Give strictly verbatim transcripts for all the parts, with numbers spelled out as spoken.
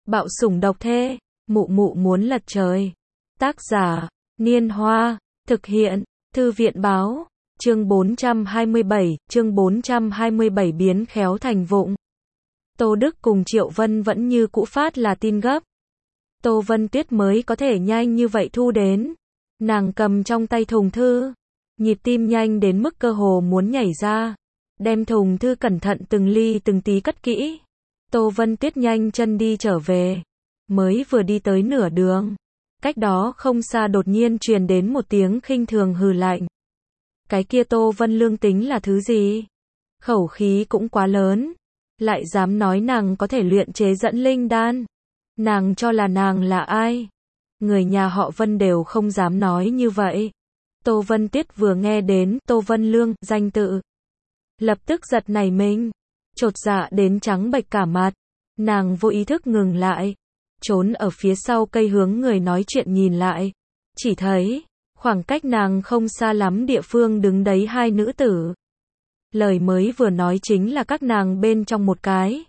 Bạo sủng độc thê, mụ mụ muốn lật trời. Tác giả, Niên Hoa, thực hiện, Thư viện báo, chương bốn trăm hai mươi bảy, chương bốn trăm hai mươi bảy biến khéo thành vụng. Tô Đức cùng Triệu Vân vẫn như cũ phát là tin gấp. Tô Vân Tuyết mới có thể nhanh như vậy thu đến. Nàng cầm trong tay thùng thư, nhịp tim nhanh đến mức cơ hồ muốn nhảy ra. Đem thùng thư cẩn thận từng ly từng tí cất kỹ. Tô Vân Tuyết nhanh chân đi trở về. Mới vừa đi tới nửa đường, cách đó không xa đột nhiên truyền đến một tiếng khinh thường hừ lạnh. Cái kia Tô Vân Lương tính là thứ gì? Khẩu khí cũng quá lớn. Lại dám nói nàng có thể luyện chế dẫn linh đan. Nàng cho là nàng là ai? Người nhà họ Vân đều không dám nói như vậy. Tô Vân Tuyết vừa nghe đến Tô Vân Lương, danh tự, lập tức giật nảy mình, chột dạ đến trắng bệch cả mặt. Nàng vô ý thức ngừng lại, trốn ở phía sau cây hướng người nói chuyện nhìn lại. Chỉ thấy, khoảng cách nàng không xa lắm địa phương đứng đấy hai nữ tử. Lời mới vừa nói chính là các nàng bên trong một cái.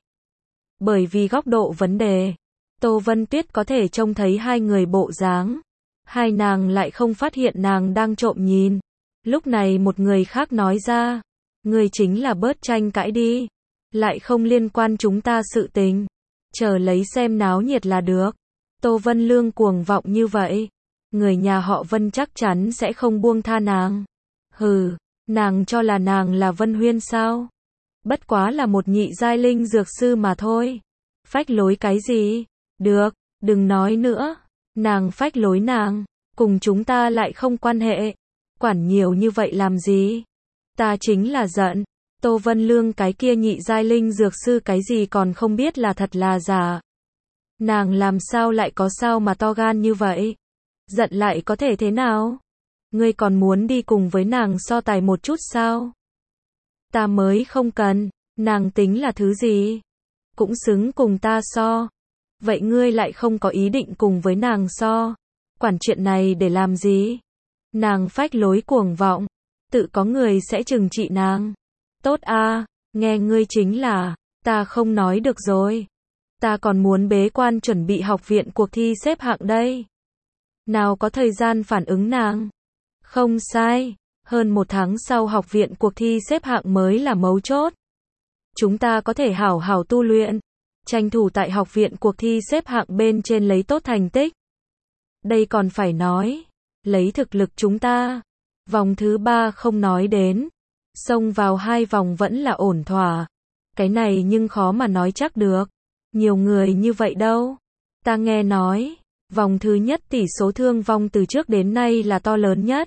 Bởi vì góc độ vấn đề, Tô Vân Tuyết có thể trông thấy hai người bộ dáng. Hai nàng lại không phát hiện nàng đang trộm nhìn. Lúc này một người khác nói ra, người chính là bớt tranh cãi đi. Lại không liên quan chúng ta sự tình. Chờ lấy xem náo nhiệt là được. Tô Vân Lương cuồng vọng như vậy. Người nhà họ Vân chắc chắn sẽ không buông tha nàng. Hừ, nàng cho là nàng là Vân Huyên sao? Bất quá là một nhị giai linh dược sư mà thôi. Phách lối cái gì? Được, đừng nói nữa. Nàng phách lối nàng, cùng chúng ta lại không quan hệ. Quản nhiều như vậy làm gì? Ta chính là giận. Tô Vân Lương cái kia nhị giai linh dược sư cái gì còn không biết là thật là giả. Nàng làm sao lại có sao mà to gan như vậy? Giận lại có thể thế nào? Ngươi còn muốn đi cùng với nàng so tài một chút sao? Ta mới không cần, nàng tính là thứ gì? Cũng xứng cùng ta so. Vậy ngươi lại không có ý định cùng với nàng so. Quản chuyện này để làm gì? Nàng phách lối cuồng vọng. Tự có người sẽ trừng trị nàng. Tốt a, nghe ngươi chính là, ta không nói được rồi. Ta còn muốn bế quan chuẩn bị học viện cuộc thi xếp hạng đây. Nào có thời gian phản ứng nàng. Không sai, hơn một tháng sau học viện cuộc thi xếp hạng mới là mấu chốt. Chúng ta có thể hảo hảo tu luyện, tranh thủ tại học viện cuộc thi xếp hạng bên trên lấy tốt thành tích. Đây còn phải nói, lấy thực lực chúng ta, vòng thứ ba không nói đến, xông vào hai vòng vẫn là ổn thỏa. Cái này nhưng khó mà nói chắc được. Nhiều người như vậy đâu. Ta nghe nói, vòng thứ nhất tỷ số thương vong từ trước đến nay là to lớn nhất.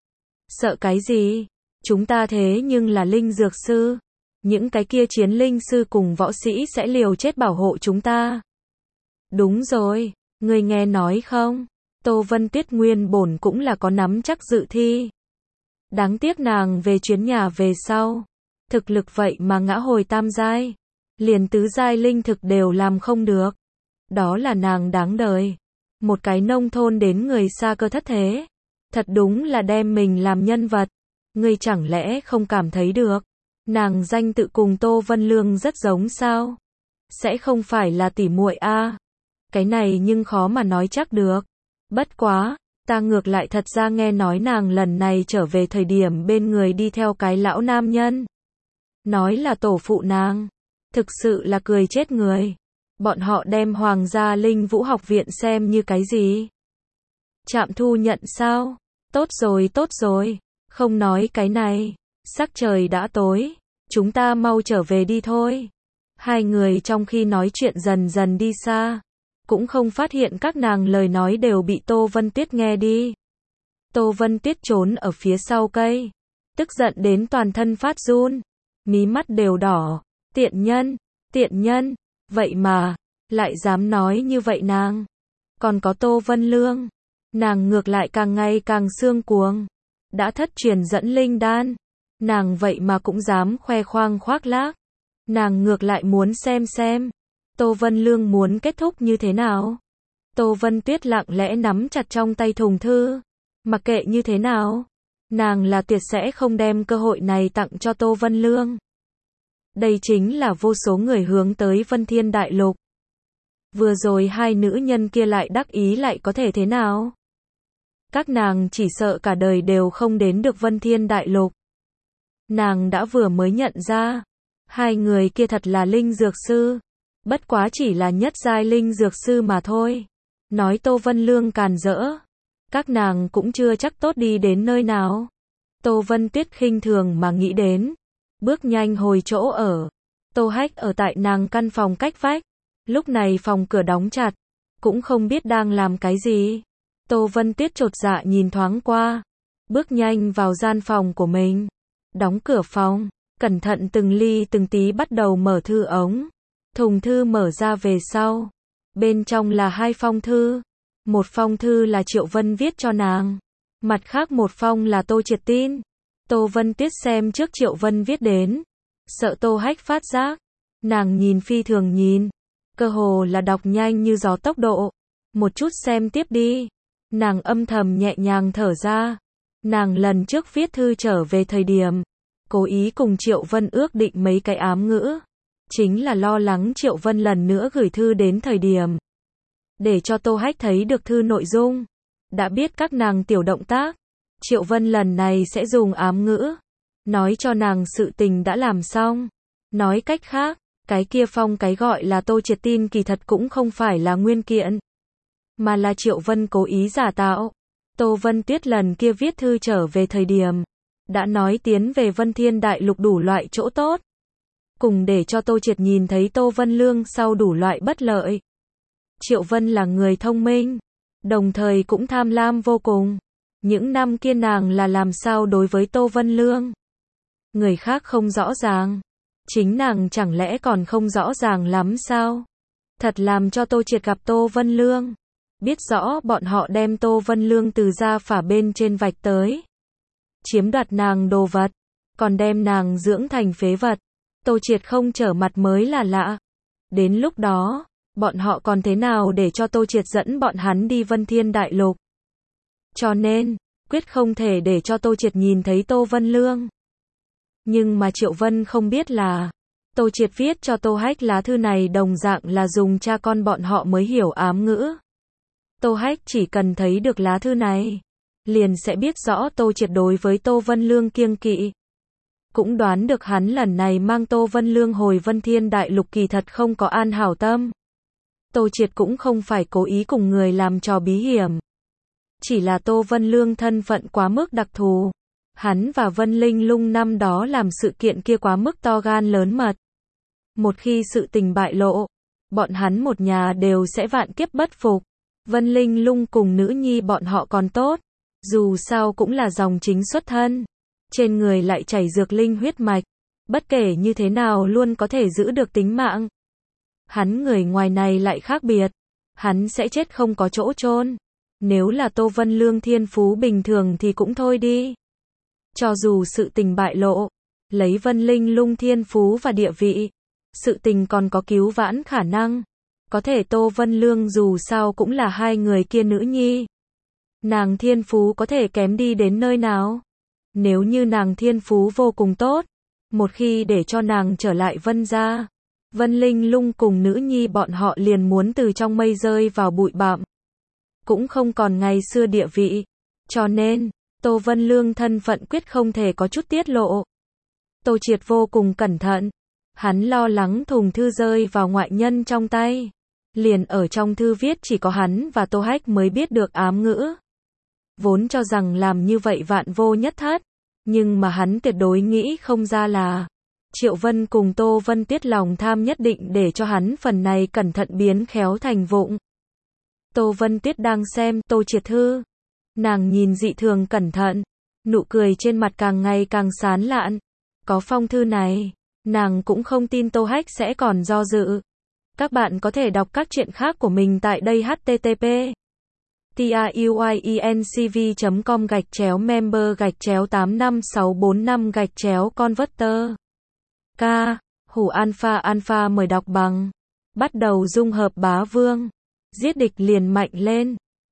Sợ cái gì? Chúng ta thế nhưng là linh dược sư. Những cái kia chiến linh sư cùng võ sĩ sẽ liều chết bảo hộ chúng ta. Đúng rồi, ngươi nghe nói không? Tô Vân Tuyết nguyên bổn cũng là có nắm chắc dự thi. Đáng tiếc nàng về chuyến nhà về sau. Thực lực vậy mà ngã hồi tam giai. Liền tứ giai linh thực đều làm không được. Đó là nàng đáng đời. Một cái nông thôn đến người xa cơ thất thế. Thật đúng là đem mình làm nhân vật. Ngươi chẳng lẽ không cảm thấy được? Nàng danh tự cùng Tô Vân Lương rất giống sao? Sẽ không phải là tỉ muội a? Cái này nhưng khó mà nói chắc được. Bất quá, ta ngược lại thật ra nghe nói nàng lần này trở về thời điểm bên người đi theo cái lão nam nhân. Nói là tổ phụ nàng. Thực sự là cười chết người. Bọn họ đem Hoàng gia Linh Vũ học viện xem như cái gì? Trạm thu nhận sao? Tốt rồi tốt rồi. Không nói cái này. Sắc trời đã tối. Chúng ta mau trở về đi thôi. Hai người trong khi nói chuyện dần dần đi xa. Cũng không phát hiện các nàng lời nói đều bị Tô Vân Tuyết nghe đi. Tô Vân Tuyết trốn ở phía sau cây. Tức giận đến toàn thân phát run. Mí mắt đều đỏ. Tiện nhân, tiện nhân. Vậy mà, lại dám nói như vậy nàng. Còn có Tô Vân Lương. Nàng ngược lại càng ngày càng xương cuồng. Đã thất truyền dẫn linh đan. Nàng vậy mà cũng dám khoe khoang khoác lác. Nàng ngược lại muốn xem xem. Tô Vân Lương muốn kết thúc như thế nào? Tô Vân Tuyết lặng lẽ nắm chặt trong tay thùng thư. Mặc kệ như thế nào, nàng là tuyệt sẽ không đem cơ hội này tặng cho Tô Vân Lương. Đây chính là vô số người hướng tới Vân Thiên Đại Lục. Vừa rồi hai nữ nhân kia lại đắc ý lại có thể thế nào? Các nàng chỉ sợ cả đời đều không đến được Vân Thiên Đại Lục. Nàng đã vừa mới nhận ra, hai người kia thật là linh dược sư, bất quá chỉ là nhất giai linh dược sư mà thôi. Nói Tô Vân Lương càn rỡ, các nàng cũng chưa chắc tốt đi đến nơi nào. Tô Vân Tuyết khinh thường mà nghĩ đến, bước nhanh hồi chỗ ở. Tô Hách ở tại nàng căn phòng cách vách, lúc này phòng cửa đóng chặt, cũng không biết đang làm cái gì. Tô Vân Tuyết chột dạ nhìn thoáng qua, bước nhanh vào gian phòng của mình, đóng cửa phòng, cẩn thận từng ly từng tí bắt đầu mở thư ống. Thùng thư mở ra về sau, bên trong là hai phong thư. Một phong thư là Triệu Vân viết cho nàng, mặt khác một phong là Tô Triệt tin. Tô Vân Tuyết xem trước Triệu Vân viết đến, sợ Tô Hách phát giác, nàng nhìn phi thường nhìn, cơ hồ là đọc nhanh như gió tốc độ. Một chút xem tiếp đi. Nàng âm thầm nhẹ nhàng thở ra. Nàng lần trước viết thư trở về thời điểm, cố ý cùng Triệu Vân ước định mấy cái ám ngữ, chính là lo lắng Triệu Vân lần nữa gửi thư đến thời điểm, để cho Tô Hách thấy được thư nội dung, đã biết các nàng tiểu động tác, Triệu Vân lần này sẽ dùng ám ngữ, nói cho nàng sự tình đã làm xong. Nói cách khác, cái kia phong cái gọi là Tô Triệt tin kỳ thật cũng không phải là nguyên kiện, mà là Triệu Vân cố ý giả tạo. Tô Vân Tuyết lần kia viết thư trở về thời điểm, đã nói tiến về Vân Thiên Đại Lục đủ loại chỗ tốt, cùng để cho Tô Triệt nhìn thấy Tô Vân Lương sau đủ loại bất lợi. Triệu Vân là người thông minh, đồng thời cũng tham lam vô cùng. Những năm kia nàng là làm sao đối với Tô Vân Lương, người khác không rõ ràng, chính nàng chẳng lẽ còn không rõ ràng lắm sao? Thật làm cho Tô Triệt gặp Tô Vân Lương, biết rõ bọn họ đem Tô Vân Lương từ gia phả bên trên vạch tới, chiếm đoạt nàng đồ vật, còn đem nàng dưỡng thành phế vật. Tô Triệt không trở mặt mới là lạ. Đến lúc đó, bọn họ còn thế nào để cho Tô Triệt dẫn bọn hắn đi Vân Thiên Đại Lục? Cho nên, quyết không thể để cho Tô Triệt nhìn thấy Tô Vân Lương. Nhưng mà Triệu Vân không biết là, Tô Triệt viết cho Tô Hách lá thư này đồng dạng là dùng cha con bọn họ mới hiểu ám ngữ. Tô Hách chỉ cần thấy được lá thư này, liền sẽ biết rõ Tô Triệt đối với Tô Vân Lương kiêng kỵ. Cũng đoán được hắn lần này mang Tô Vân Lương hồi Vân Thiên Đại Lục kỳ thật không có an hảo tâm. Tô Triệt cũng không phải cố ý cùng người làm trò bí hiểm. Chỉ là Tô Vân Lương thân phận quá mức đặc thù. Hắn và Vân Linh Lung năm đó làm sự kiện kia quá mức to gan lớn mật. Một khi sự tình bại lộ, bọn hắn một nhà đều sẽ vạn kiếp bất phục. Vân Linh Lung cùng nữ nhi bọn họ còn tốt, dù sao cũng là dòng chính xuất thân, trên người lại chảy dược linh huyết mạch, bất kể như thế nào luôn có thể giữ được tính mạng. Hắn người ngoài này lại khác biệt, hắn sẽ chết không có chỗ chôn. Nếu là Tô Vân Lương thiên phú bình thường thì cũng thôi đi. Cho dù sự tình bại lộ, lấy Vân Linh Lung thiên phú và địa vị, sự tình còn có cứu vãn khả năng. Có thể Tô Vân Lương dù sao cũng là hai người kia nữ nhi. Nàng thiên phú có thể kém đi đến nơi nào? Nếu như nàng thiên phú vô cùng tốt, một khi để cho nàng trở lại Vân gia, Vân Linh Lung cùng nữ nhi bọn họ liền muốn từ trong mây rơi vào bụi bặm, cũng không còn ngày xưa địa vị. Cho nên, Tô Vân Lương thân phận quyết không thể có chút tiết lộ. Tô Triệt vô cùng cẩn thận, hắn lo lắng thùng thư rơi vào ngoại nhân trong tay. Liền ở trong thư viết chỉ có hắn và Tô Hách mới biết được ám ngữ. Vốn cho rằng làm như vậy vạn vô nhất thất, nhưng mà hắn tuyệt đối nghĩ không ra là Triệu Vân cùng Tô Vân Tiết lòng tham nhất định để cho hắn phần này cẩn thận biến khéo thành vụng. Tô Vân Tiết đang xem Tô Triệt thư, nàng nhìn dị thường cẩn thận, nụ cười trên mặt càng ngày càng sán lạn. Có phong thư này, nàng cũng không tin Tô Hách sẽ còn do dự. Các bạn có thể đọc các truyện khác của mình tại đây h t t p truyencv chấm com gạch chéo member gạch chéo tám năm sáu bốn năm gạch chéo converter. K. Hủ Alpha Alpha mời đọc bằng. Bắt đầu dung hợp bá vương. Giết địch liền mạnh lên.